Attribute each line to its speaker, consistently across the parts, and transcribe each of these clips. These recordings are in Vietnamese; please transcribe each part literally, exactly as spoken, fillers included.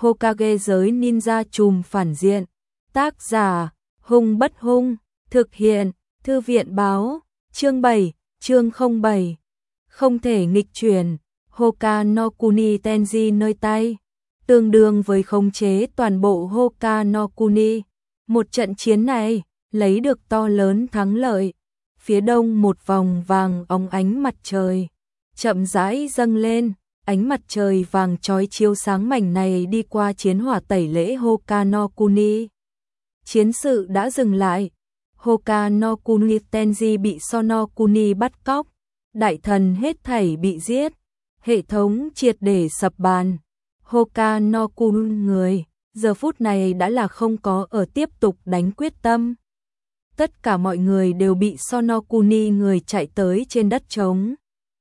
Speaker 1: Hokage giới ninja trùm phản diện. Tác giả, Hung Bất Hung, thực hiện, Thư viện báo, chương bảy, chương không bảy. Không thể nghịch chuyển, Hoka no Kuni Tenji nơi tay, tương đương với khống chế toàn bộ Hoka no Kuni. Một trận chiến này, lấy được to lớn thắng lợi. Phía đông một vòng vàng óng ánh mặt trời, chậm rãi dâng lên, ánh mặt trời vàng chói chiếu sáng mảnh này đi qua chiến hỏa tẩy lễ Hoka no Kuni. Chiến sự đã dừng lại, Hoka no Kuni Tenji bị Sono Kuni bắt cóc, đại thần hết thảy bị giết, hệ thống triệt để sập bàn. Hoka no Kuni người, giờ phút này đã là không có ở tiếp tục đánh quyết tâm. Tất cả mọi người đều bị Sono Kuni người chạy tới trên đất trống.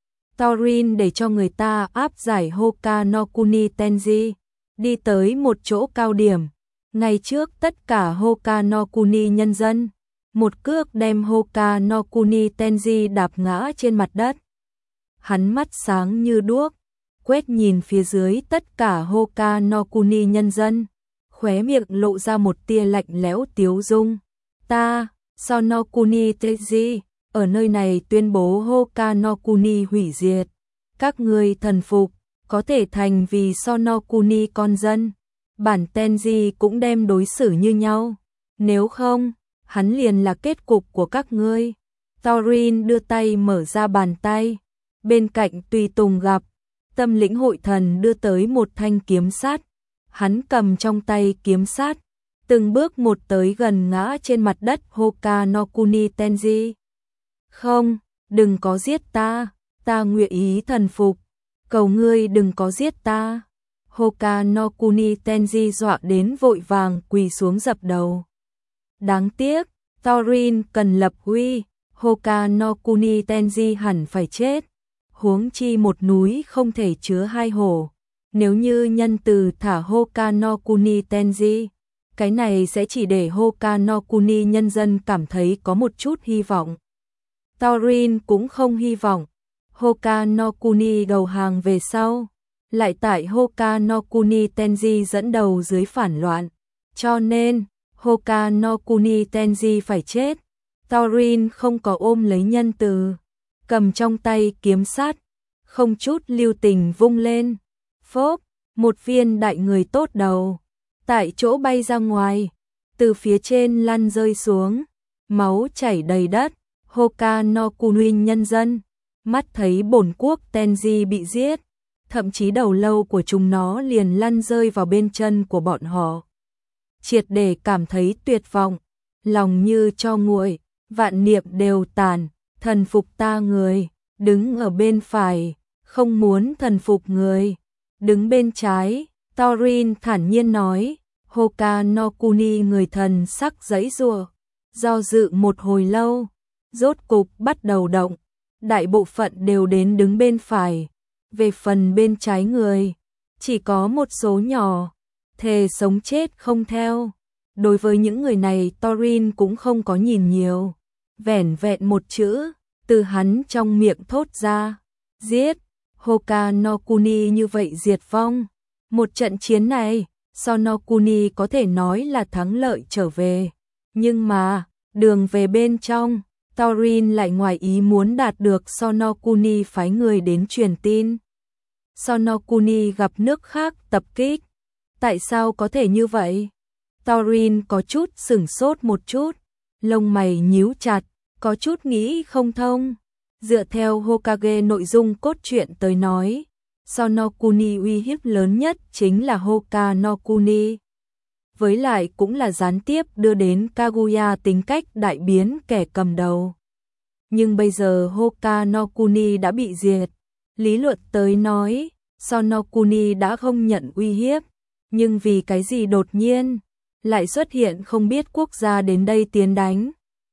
Speaker 1: Thorin để cho người ta áp giải Hoka no Kuni Tenji, đi tới một chỗ cao điểm. Ngày trước tất cả Hoka no Kuni nhân dân, một cước đem Hoka no Kuni Tenji đạp ngã trên mặt đất. Hắn mắt sáng như đuốc, quét nhìn phía dưới tất cả Hoka no Kuni nhân dân, khóe miệng lộ ra một tia lạnh lẽo tiếu dung. Ta, Sono Kuni Tenji, ở nơi này tuyên bố Hoka no Kuni hủy diệt. Các ngươi thần phục, có thể thành vì Sono Kuni con dân. Bản Tenji cũng đem đối xử như nhau. Nếu không, hắn liền là kết cục của các ngươi. Thorin đưa tay mở ra bàn tay. Bên cạnh tùy tùng gặp, tâm lĩnh hội thần đưa tới một thanh kiếm sắt. Hắn cầm trong tay kiếm sắt, từng bước một tới gần ngã trên mặt đất Hoka no Kuni Tenji. Không, đừng có giết ta, ta nguyện ý thần phục, cầu ngươi đừng có giết ta. Hoka no Kuni Tenji dọa đến vội vàng quỳ xuống dập đầu. Đáng tiếc, Thorin cần lập uy, Hoka no Kuni Tenji hẳn phải chết. Huống chi một núi không thể chứa hai hổ. Nếu như nhân từ thả Hoka no Kuni Tenji, cái này sẽ chỉ để Hoka no Kuni nhân dân cảm thấy có một chút hy vọng. Thorin cũng không hy vọng Hoka no Kuni đầu hàng về sau, lại tại Hoka no Kuni Tenji dẫn đầu dưới phản loạn. Cho nên, Hoka no Kuni Tenji phải chết. Thorin không có ôm lấy nhân từ, cầm trong tay kiếm sắt, không chút lưu tình vung lên. Phốp, một viên đại người tốt đầu, tại chỗ bay ra ngoài, từ phía trên lăn rơi xuống, máu chảy đầy đất. Hoka no Kuni nhân dân, mắt thấy bổn quốc Tenji bị giết, thậm chí đầu lâu của chúng nó liền lăn rơi vào bên chân của bọn họ. Triệt để cảm thấy tuyệt vọng, lòng như cho nguội, vạn niệm đều tàn, thần phục ta người, đứng ở bên phải, không muốn thần phục người, đứng bên trái. Thorin thản nhiên nói, Hoka no Kuni người thần sắc giãy giụa, do dự một hồi lâu, rốt cục bắt đầu động, đại bộ phận đều đến đứng bên phải. Về phần bên trái người, chỉ có một số nhỏ, thề sống chết không theo. Đối với những người này Thorin cũng không có nhìn nhiều, vẻn vẹn một chữ, từ hắn trong miệng thốt ra, giết. Hoka no Kuni như vậy diệt vong. Một trận chiến này, Sono Kuni có thể nói là thắng lợi trở về. Nhưng mà, đường về bên trong, Thorin lại ngoài ý muốn đạt được Sono Kuni phái người đến truyền tin. Sono Kuni gặp nước khác tập kích. Tại sao có thể như vậy? Thorin có chút sửng sốt một chút, lông mày nhíu chặt, có chút nghĩ không thông. Dựa theo Hokage nội dung cốt truyện tới nói, Sono Kuni uy hiếp lớn nhất chính là Hoka no Kuni. Với lại cũng là gián tiếp đưa đến Kaguya tính cách đại biến kẻ cầm đầu. Nhưng bây giờ Hoka no Kuni đã bị diệt. Lý luận tới nói, Sono Kuni đã không nhận uy hiếp. Nhưng vì cái gì đột nhiên lại xuất hiện không biết quốc gia đến đây tiến đánh?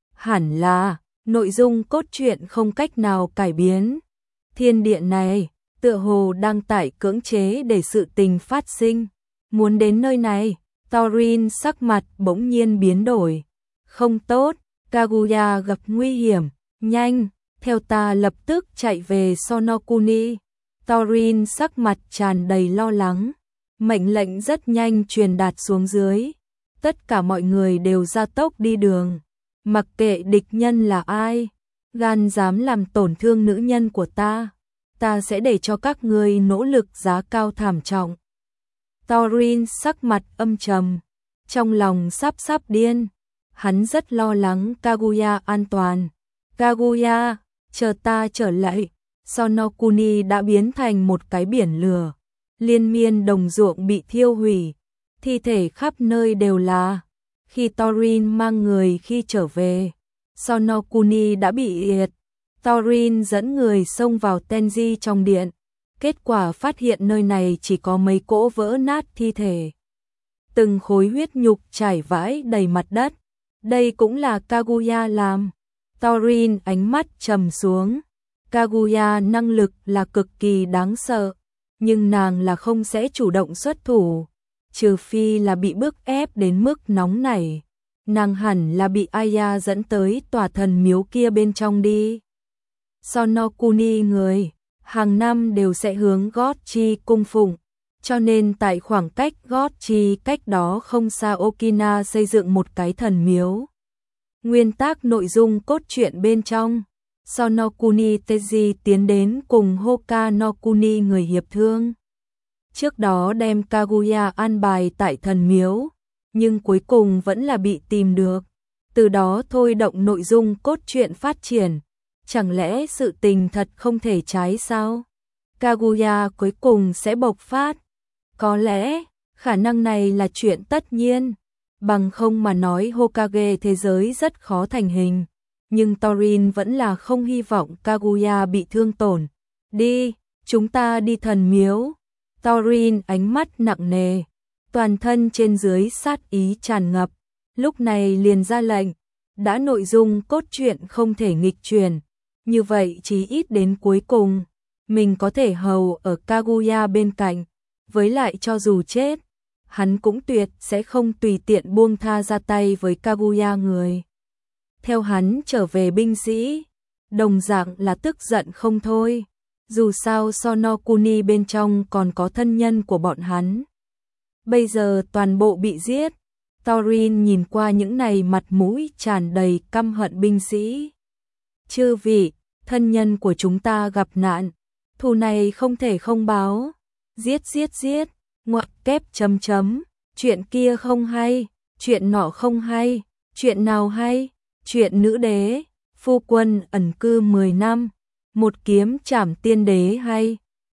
Speaker 1: Hẳn là nội dung cốt truyện không cách nào cải biến. Thiên địa này tựa hồ đang tải cưỡng chế để sự tình phát sinh. Muốn đến nơi này, Thorin sắc mặt bỗng nhiên biến đổi. Không tốt, Kaguya gặp nguy hiểm, nhanh, theo ta lập tức chạy về Sono Kuni. Thorin sắc mặt tràn đầy lo lắng. Mệnh lệnh rất nhanh truyền đạt xuống dưới. Tất cả mọi người đều ra tốc đi đường. Mặc kệ địch nhân là ai, gan dám làm tổn thương nữ nhân của ta, ta sẽ để cho các ngươi nỗ lực giá cao thảm trọng. Thorin sắc mặt âm trầm, trong lòng sắp sắp điên. Hắn rất lo lắng Kaguya an toàn. Kaguya, chờ ta trở lại. Sonokuni đã biến thành một cái biển lửa. Liên miên đồng ruộng bị thiêu hủy, thi thể khắp nơi đều là. Khi Thorin mang người khi trở về, Sonokuni đã bị diệt. Thorin dẫn người xông vào Tenji trong điện. Kết quả phát hiện nơi này chỉ có mấy cỗ vỡ nát thi thể. Từng khối huyết nhục trải vãi đầy mặt đất. Đây cũng là Kaguya làm. Thorin ánh mắt trầm xuống. Kaguya năng lực là cực kỳ đáng sợ, nhưng nàng là không sẽ chủ động xuất thủ, trừ phi là bị bức ép đến mức nóng nảy. Nàng hẳn là bị Aya dẫn tới tòa thần miếu kia bên trong đi. Sonokuni người hàng năm đều sẽ hướng gót chi cung phụng, cho nên tại khoảng cách gót chi cách đó không xa Okina xây dựng một cái thần miếu. Nguyên tắc nội dung cốt truyện bên trong, Sonokuni Teji tiến đến cùng Hoka no Kuni người hiệp thương. Trước đó đem Kaguya an bài tại thần miếu, nhưng cuối cùng vẫn là bị tìm được. Từ đó thôi động nội dung cốt truyện phát triển. Chẳng lẽ sự tình thật không thể trái sao? Kaguya cuối cùng sẽ bộc phát. Có lẽ, khả năng này là chuyện tất nhiên. Bằng không mà nói Hokage thế giới rất khó thành hình. Nhưng Thorin vẫn là không hy vọng Kaguya bị thương tổn. Đi, chúng ta đi thần miếu. Thorin ánh mắt nặng nề, toàn thân trên dưới sát ý tràn ngập. Lúc này liền ra lệnh, đã nội dung cốt truyện không thể nghịch chuyển. Như vậy chí ít đến cuối cùng, mình có thể hầu ở Kaguya bên cạnh. Với lại cho dù chết, hắn cũng tuyệt sẽ không tùy tiện buông tha ra tay với Kaguya người. Theo hắn trở về binh sĩ, đồng dạng là tức giận không thôi. Dù sao Sonokuni bên trong còn có thân nhân của bọn hắn. Bây giờ toàn bộ bị giết. Thorin nhìn qua những này mặt mũi tràn đầy căm hận binh sĩ. Chư vị, thân nhân của chúng ta gặp nạn, thù này không thể không báo. Giết giết giết, ngoặc kép chấm chấm, chuyện kia không hay, chuyện nọ không hay, chuyện nào hay, chuyện nữ đế, phu quân ẩn cư mười năm, một kiếm trảm tiên đế hay.